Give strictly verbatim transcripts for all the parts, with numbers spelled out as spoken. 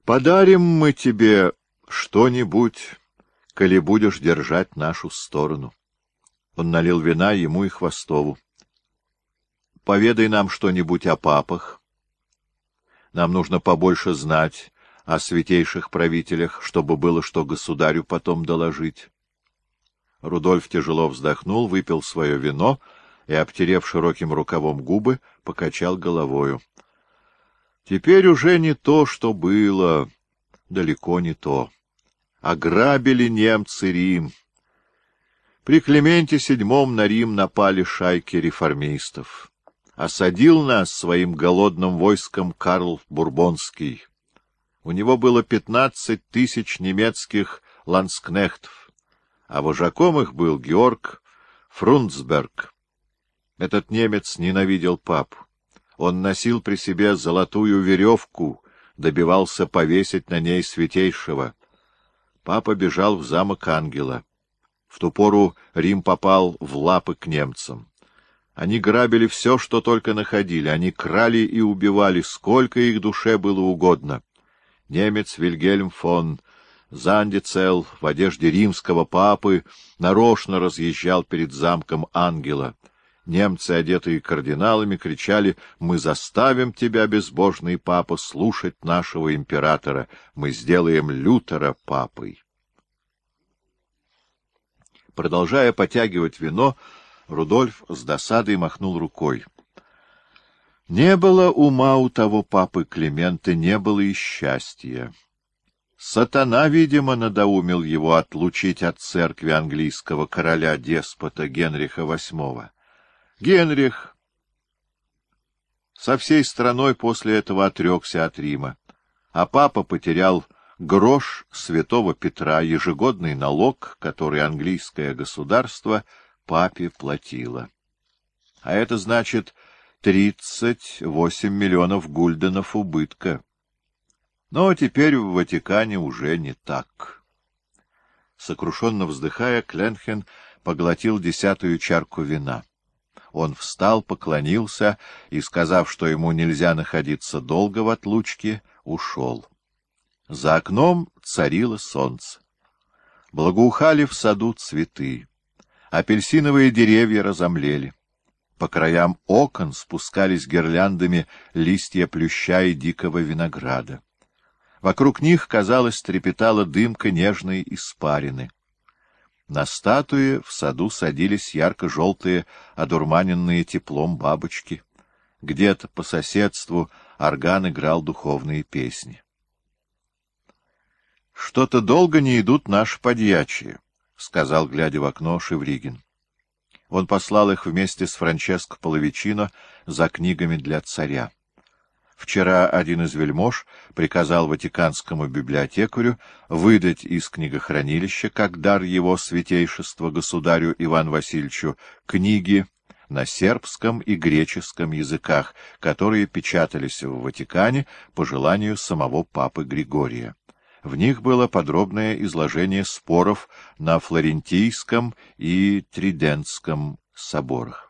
Подарим мы тебе что-нибудь, коли будешь держать нашу сторону. Он налил вина ему и Хвостову. Поведай нам что-нибудь о папах. Нам нужно побольше знать о святейших правителях, чтобы было что государю потом доложить. Рудольф тяжело вздохнул, выпил свое вино и, обтерев широким рукавом губы, покачал головою. Теперь уже не то, что было, далеко не то. Ограбили немцы Рим. При Клименте седьмом на Рим напали шайки реформистов. Осадил нас своим голодным войском Карл Бурбонский. У него было пятнадцать тысяч немецких ландскнехтов, а вожаком их был Георг Фрунцберг. Этот немец ненавидел папу. Он носил при себе золотую веревку, добивался повесить на ней святейшего. Папа бежал в замок Ангела. В ту пору Рим попал в лапы к немцам. Они грабили все, что только находили. Они крали и убивали, сколько их душе было угодно. Немец Вильгельм фон Зандицел в одежде римского папы нарочно разъезжал перед замком Ангела. Немцы, одетые кардиналами, кричали: «Мы заставим тебя, безбожный папа, слушать нашего императора. Мы сделаем Лютера папой». Продолжая потягивать вино, Рудольф с досадой махнул рукой. Не было ума у того папы Климента, не было и счастья. Сатана, видимо, надоумил его отлучить от церкви английского короля-деспота Генриха восьмого. Генрих со всей страной после этого отрекся от Рима, а папа потерял грош святого Петра, ежегодный налог, который английское государство папе платило. А это значит тридцать восемь миллионов гульденов убытка. Но теперь в Ватикане уже не так. Сокрушенно вздыхая, Кленхен поглотил десятую чарку вина. Он встал, поклонился и, сказав, что ему нельзя находиться долго в отлучке, ушел. За окном царило солнце. Благоухали в саду цветы. Апельсиновые деревья разомлели. По краям окон спускались гирляндами листья плюща и дикого винограда. Вокруг них, казалось, трепетала дымка нежной испарины. На статуи в саду садились ярко-желтые, одурманенные теплом бабочки. Где-то по соседству орган играл духовные песни. — Что-то долго не идут наши подьячие, — сказал, глядя в окно, Шевригин. Он послал их вместе с Франческо Половичино за книгами для царя. Вчера один из вельмож приказал ватиканскому библиотекарю выдать из книгохранилища, как дар его святейшества государю Ивану Васильевичу, книги на сербском и греческом языках, которые печатались в Ватикане по желанию самого папы Григория. В них было подробное изложение споров на Флорентийском и Тридентском соборах.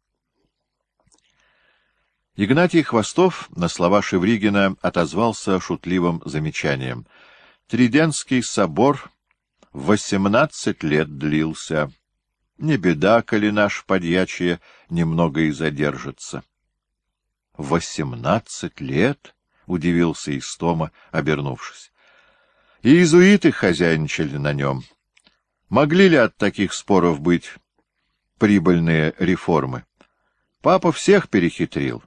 Игнатий Хвостов на слова Шевригина отозвался шутливым замечанием. Тридентский собор восемнадцать лет длился. Не беда, коли наш подьячие немного и задержится. — Восемнадцать лет? — удивился Истома, обернувшись. — И иезуиты хозяйничали на нем. Могли ли от таких споров быть прибыльные реформы? Папа всех перехитрил.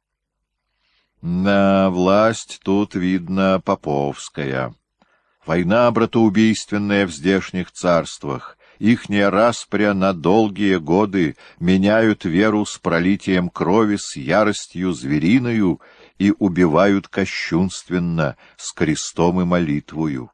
Да, власть тут, видно, поповская. Война братоубийственная в здешних царствах. Ихняя распря на долгие годы меняют веру с пролитием крови, с яростью звериною и убивают кощунственно, с крестом и молитвою.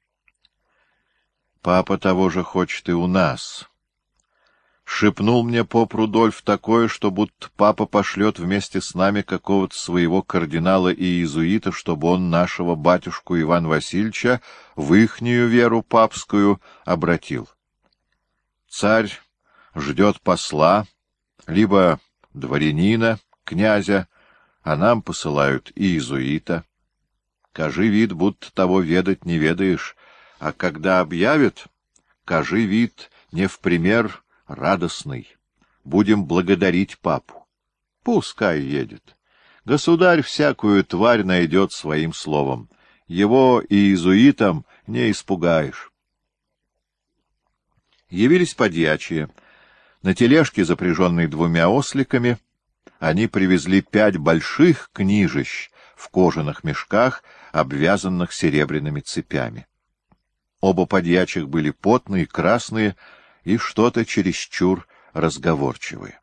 Папа того же хочет и у нас. Шепнул мне поп Рудольф такое, что будто папа пошлет вместе с нами какого-то своего кардинала и иезуита, чтобы он нашего батюшку Ивана Васильевича в ихнюю веру папскую обратил. Царь ждет посла, либо дворянина, князя, а нам посылают и иезуита. кажи вид, будто того ведать не ведаешь, а когда объявят, кажи вид не в пример радостный. Будем благодарить папу. Пускай едет. Государь всякую тварь найдет своим словом. Его и иезуитам не испугаешь. Явились подьячие. На тележке, запряженной двумя осликами, они привезли пять больших книжищ в кожаных мешках, обвязанных серебряными цепями. Оба подьячих были потные, красные и что-то чересчур разговорчивые.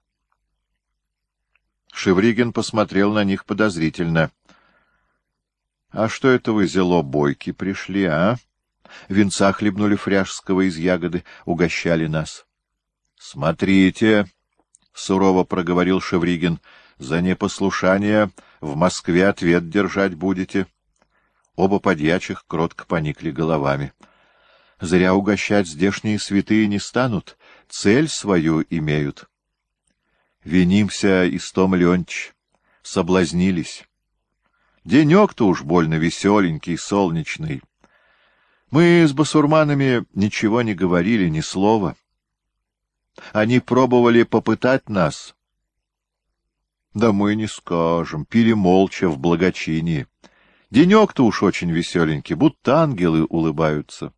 Шевригин посмотрел на них подозрительно. — А что это вы, зело, бойки пришли, а? Винца хлебнули фряжского из ягоды, угощали нас. — Смотрите, — сурово проговорил Шевригин, — за непослушание в Москве ответ держать будете. Оба подьячих кротко поникли головами. Зря угощать здешние святые не станут, цель свою имеют. Винимся, Истом Леонтьич, соблазнились. Денек-то уж больно веселенький, солнечный. Мы с басурманами ничего не говорили, ни слова. Они пробовали попытать нас. Да мы не скажем, пили молча в благочинии. Денек-то уж очень веселенький, будто ангелы улыбаются.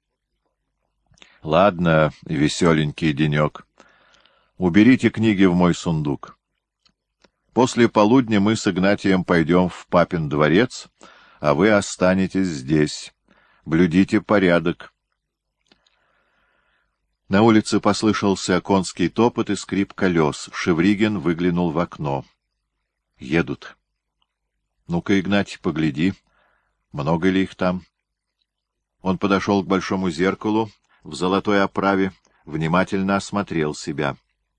Ладно, веселенький денек. Уберите книги в мой сундук. После полудня мы с Игнатием пойдем в папин дворец, а вы останетесь здесь. Блюдите порядок. На улице послышался конский топот и скрип колес. Шевригин выглянул в окно. Едут. Ну-ка, Игнатий, погляди, много ли их там? Он подошел к большому зеркалу в золотой оправе, внимательно осмотрел себя.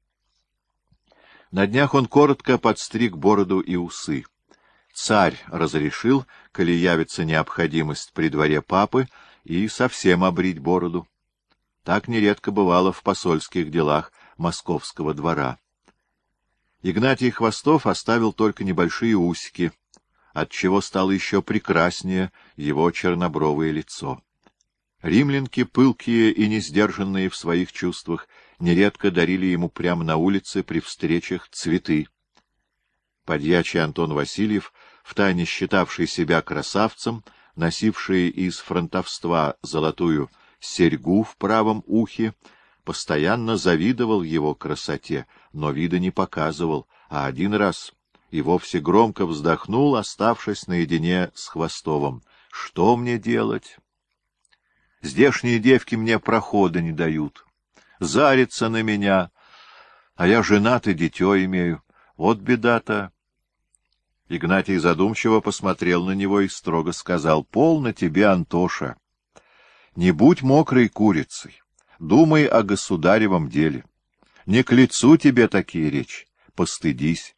На днях он коротко подстриг бороду и усы. Царь разрешил, коли явится необходимость при дворе папы, и совсем обрить бороду. Так нередко бывало в посольских делах московского двора. Игнатий Хвостов оставил только небольшие усики, отчего стало еще прекраснее его чернобровое лицо. Римлянки, пылкие и несдержанные в своих чувствах, нередко дарили ему прямо на улице при встречах цветы. Подьячий Антон Васильев, втайне считавший себя красавцем, носивший из фронтовства золотую серьгу в правом ухе, постоянно завидовал его красоте, но вида не показывал, а один раз и вовсе громко вздохнул, оставшись наедине с Хвостовым. «Что мне делать? Здешние девки мне прохода не дают, зарятся на меня, а я женат и дитё имею. Вот беда-то». Игнатий задумчиво посмотрел на него и строго сказал: «Полно тебе, Антоша, не будь мокрой курицей, думай о государевом деле. Не к лицу тебе такие речи, постыдись».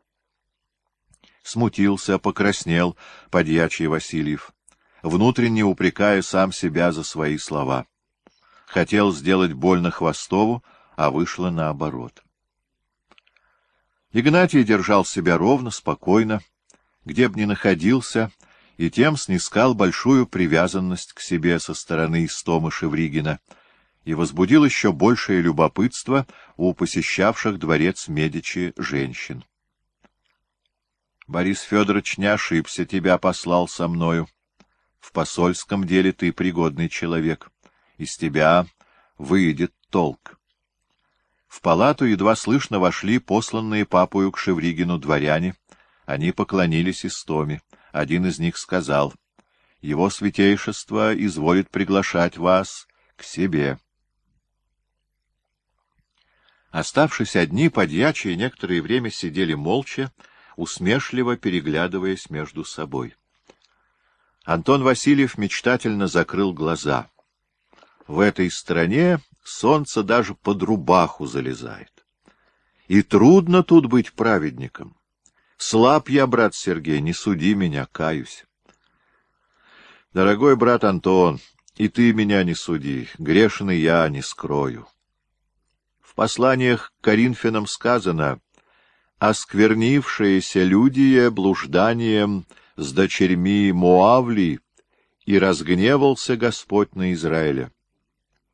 Смутился, покраснел подьячий Васильев, внутренне упрекая сам себя за свои слова. Хотел сделать больно Хвостову, а вышло наоборот. Игнатий держал себя ровно, спокойно, где б ни находился, и тем снискал большую привязанность к себе со стороны Истома Шевригина и возбудил еще большее любопытство у посещавших дворец Медичи женщин. Борис Федорович не ошибся, тебя послал со мною. В посольском деле ты пригодный человек. Из тебя выйдет толк. В палату едва слышно вошли посланные папою к Шевригину дворяне. Они поклонились Истоме. Один из них сказал: «Его святейшество изволит приглашать вас к себе». Оставшись одни, подьячие некоторое время сидели молча, усмешливо переглядываясь между собой. Антон Васильев мечтательно закрыл глаза. В этой стране солнце даже под рубаху залезает. И трудно тут быть праведником. Слаб я, брат Сергей, не суди меня, каюсь. Дорогой брат Антон, и ты меня не суди, грешный я не скрою. В посланиях к Коринфянам сказано: «Осквернившиеся люди блужданием с дочерьми Моавли, и разгневался Господь на Израиля.